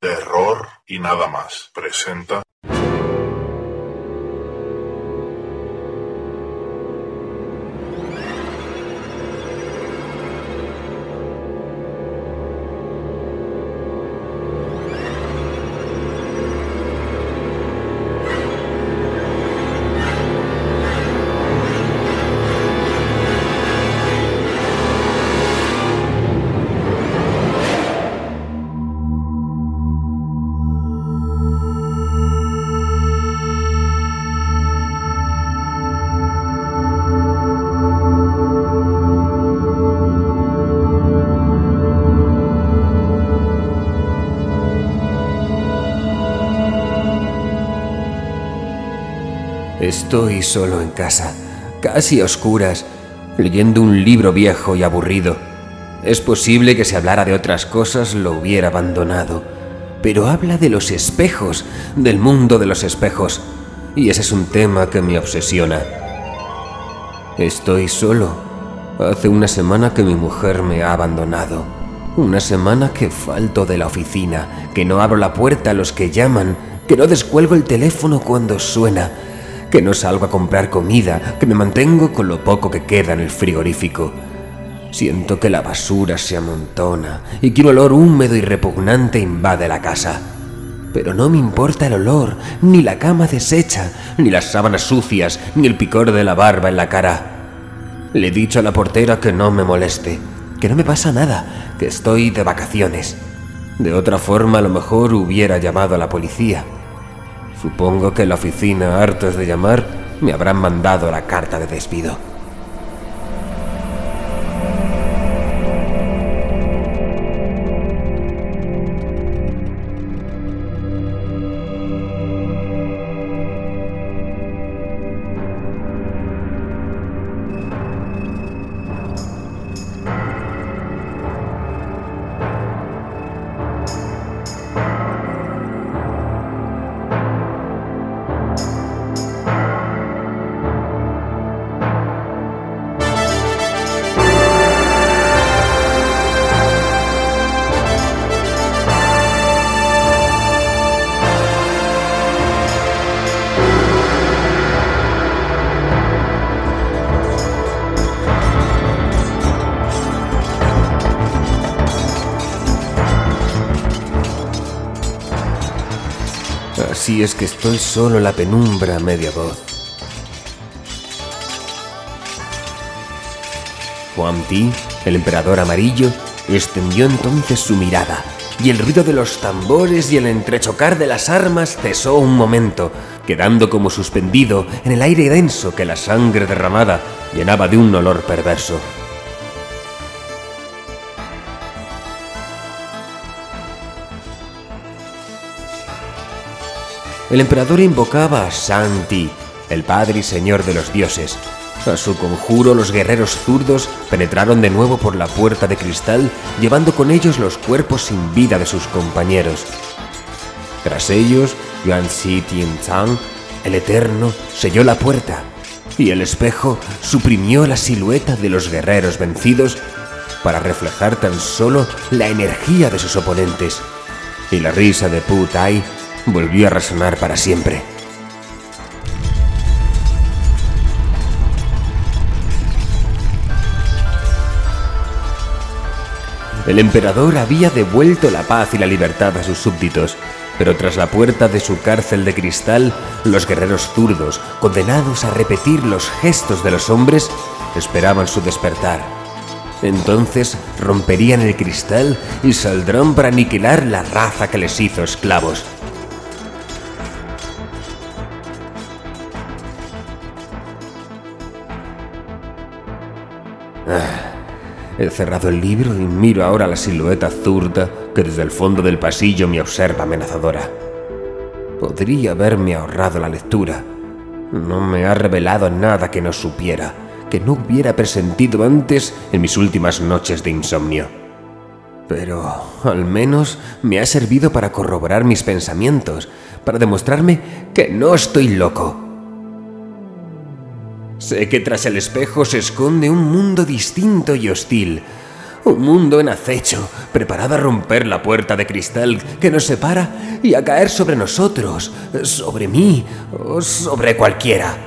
Terror y nada más presenta. Estoy solo en casa, casi a oscuras, leyendo un libro viejo y aburrido. Es posible que si hablara de otras cosas lo hubiera abandonado, pero habla de los espejos, del mundo de los espejos, y ese es un tema que me obsesiona. Estoy solo. Hace una semana que mi mujer me ha abandonado. Una semana que falto de la oficina, que no abro la puerta a los que llaman, que no descuelgo el teléfono cuando suena, que no salgo a comprar comida, que me mantengo con lo poco que queda en el frigorífico. Siento que la basura se amontona y que un olor húmedo y repugnante invade la casa. Pero no me importa el olor, ni la cama deshecha, ni las sábanas sucias, ni el picor de la barba en la cara. Le he dicho a la portera que no me moleste, que no me pasa nada, que estoy de vacaciones. De otra forma, a lo mejor hubiera llamado a la policía. Supongo que en la oficina, hartos de llamar, me habrán mandado la carta de despido. Así es que estoy solo en la penumbra a media voz. Huang Ti, el emperador amarillo, extendió entonces su mirada, y el ruido de los tambores y el entrechocar de las armas cesó un momento, quedando como suspendido en el aire denso que la sangre derramada llenaba de un olor perverso. El emperador invocaba a Shang Ti, el padre y señor de los dioses. A su conjuro, los guerreros zurdos penetraron de nuevo por la puerta de cristal, llevando con ellos los cuerpos sin vida de sus compañeros. Tras ellos, Yuan Shi Tianzang, el Eterno, selló la puerta, y el espejo suprimió la silueta de los guerreros vencidos para reflejar tan solo la energía de sus oponentes, y la risa de Pu Tai volvió a resonar para siempre. El emperador había devuelto la paz y la libertad a sus súbditos, pero tras la puerta de su cárcel de cristal, los guerreros zurdos, condenados a repetir los gestos de los hombres, esperaban su despertar. Entonces romperían el cristal y saldrán para aniquilar la raza que les hizo esclavos. He cerrado el libro y miro ahora la silueta zurda que desde el fondo del pasillo me observa amenazadora. Podría haberme ahorrado la lectura. No me ha revelado nada que no supiera, que no hubiera presentido antes en mis últimas noches de insomnio. Pero al menos me ha servido para corroborar mis pensamientos, para demostrarme que no estoy loco. Sé que tras el espejo se esconde un mundo distinto y hostil, Un mundo en acecho, preparado a romper la puerta de cristal que nos separa y a caer sobre nosotros, sobre mí o sobre cualquiera.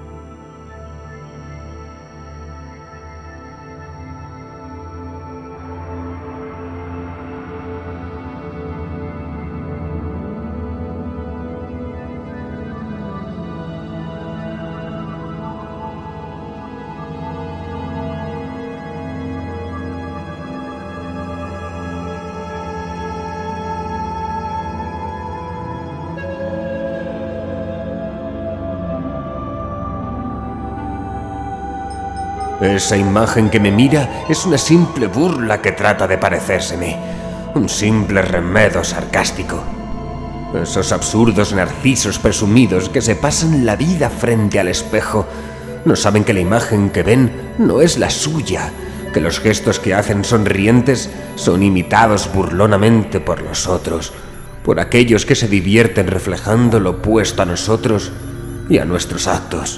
Esa imagen que me mira es una simple burla que trata de parecérseme, un simple remedo sarcástico. Esos absurdos narcisos presumidos que se pasan la vida frente al espejo no saben que la imagen que ven no es la suya, que los gestos que hacen sonrientes son imitados burlonamente por los otros, por aquellos que se divierten reflejando lo opuesto a nosotros y a nuestros actos.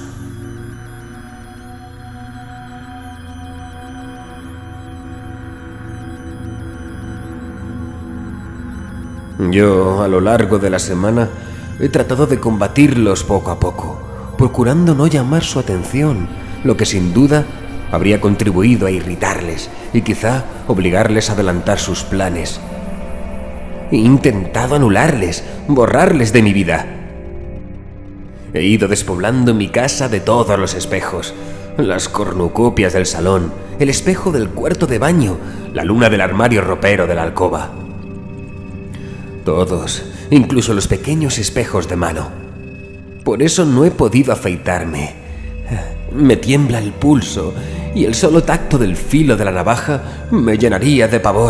Yo, a lo largo de la semana, he tratado de combatirlos poco a poco, procurando no llamar su atención, lo que sin duda habría contribuido a irritarles y quizá obligarles a adelantar sus planes. He intentado anularles, borrarles de mi vida. He ido despoblando mi casa de todos los espejos, las cornucopias del salón, el espejo del cuarto de baño, la luna del armario ropero de la alcoba. Todos, incluso los pequeños espejos de mano. Por eso no he podido afeitarme. Me tiembla el pulso y el solo tacto del filo de la navaja me llenaría de pavor.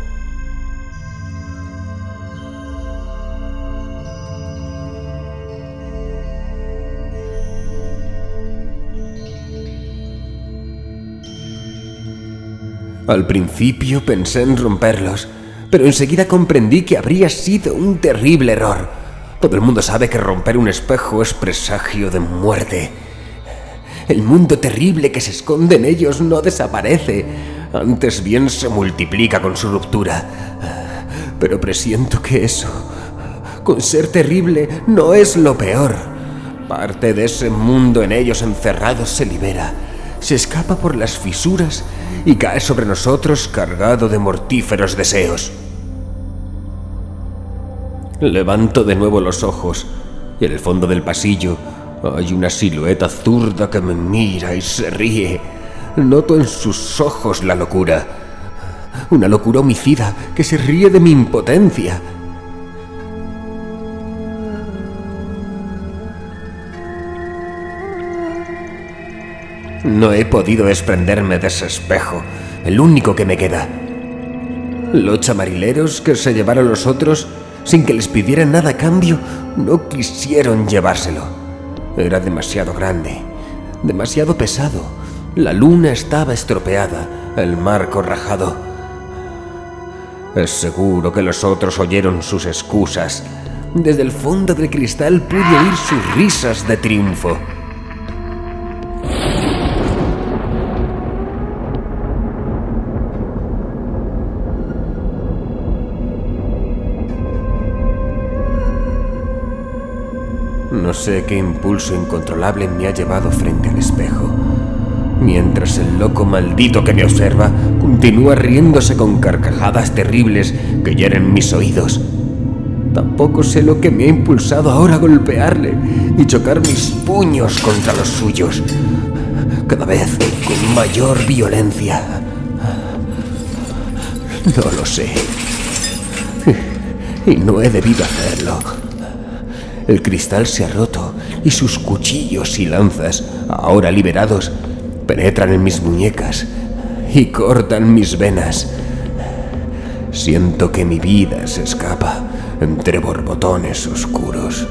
Al principio pensé en romperlos, pero enseguida comprendí que habría sido un terrible error. Todo el mundo sabe que romper un espejo es presagio de muerte. El mundo terrible que se esconde en ellos no desaparece, antes bien se multiplica con su ruptura. Pero presiento que eso, con ser terrible, no es lo peor. Parte de ese mundo en ellos encerrados se libera, se escapa por las fisuras y cae sobre nosotros cargado de mortíferos deseos. Levanto de nuevo los ojos y en el fondo del pasillo hay una silueta zurda que me mira y se ríe. Noto en sus ojos la locura, una locura homicida que se ríe de mi impotencia. No he podido desprenderme de ese espejo, el único que me queda. Los chamarileros que se llevaron los otros, sin que les pidieran nada a cambio, no quisieron llevárselo. Era demasiado grande, demasiado pesado. La luna estaba estropeada, el marco rajado. Es seguro que los otros oyeron sus excusas. Desde el fondo del cristal pude oír sus risas de triunfo. No sé qué impulso incontrolable me ha llevado frente al espejo, mientras el loco maldito que me observa continúa riéndose con carcajadas terribles que hieren mis oídos. Tampoco sé lo que me ha impulsado ahora a golpearle y chocar mis puños contra los suyos, cada vez con mayor violencia. No lo sé, y no he debido hacerlo. El cristal se ha roto y sus cuchillos y lanzas, ahora liberados, penetran en mis muñecas y cortan mis venas. Siento que mi vida se escapa entre borbotones oscuros.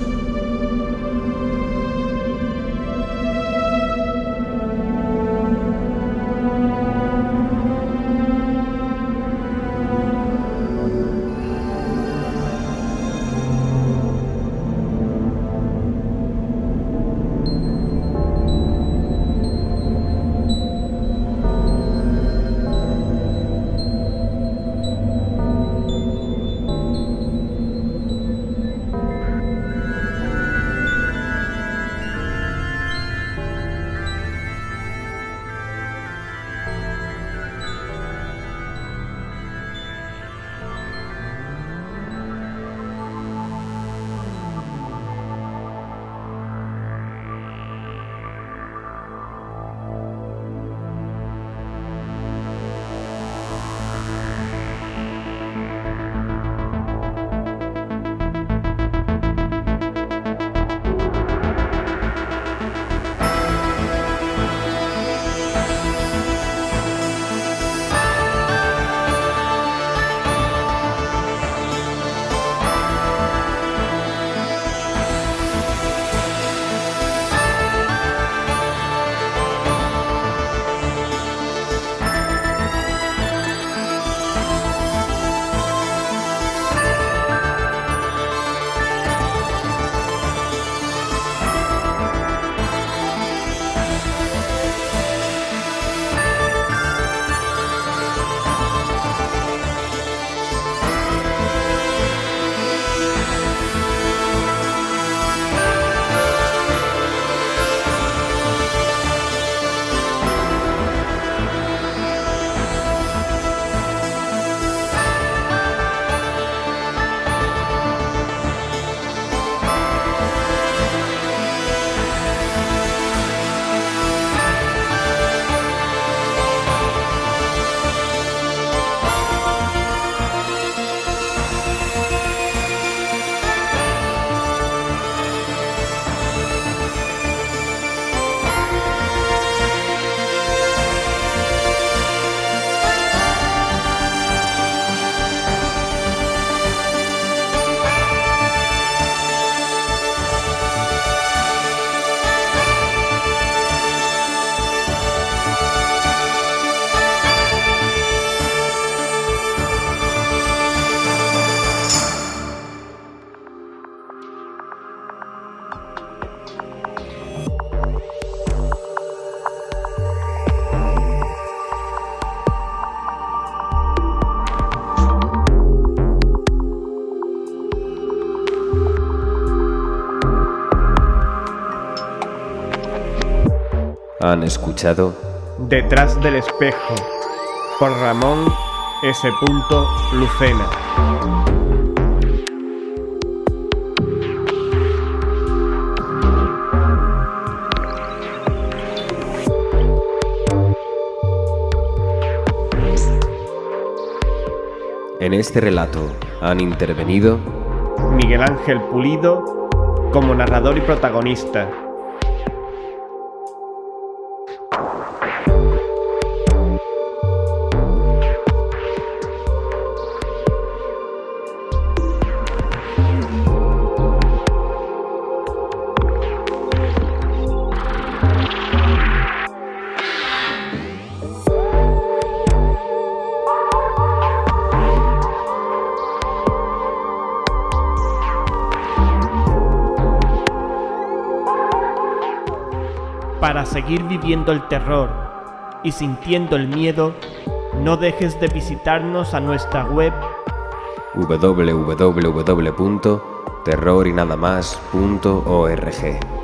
Han escuchado Detrás del espejo, por Ramón S. Lucena. En este relato han intervenido Miguel Ángel Pulido como narrador y protagonista. Para seguir viviendo el terror y sintiendo el miedo, no dejes de visitarnos a nuestra web www.terrorinadamas.org.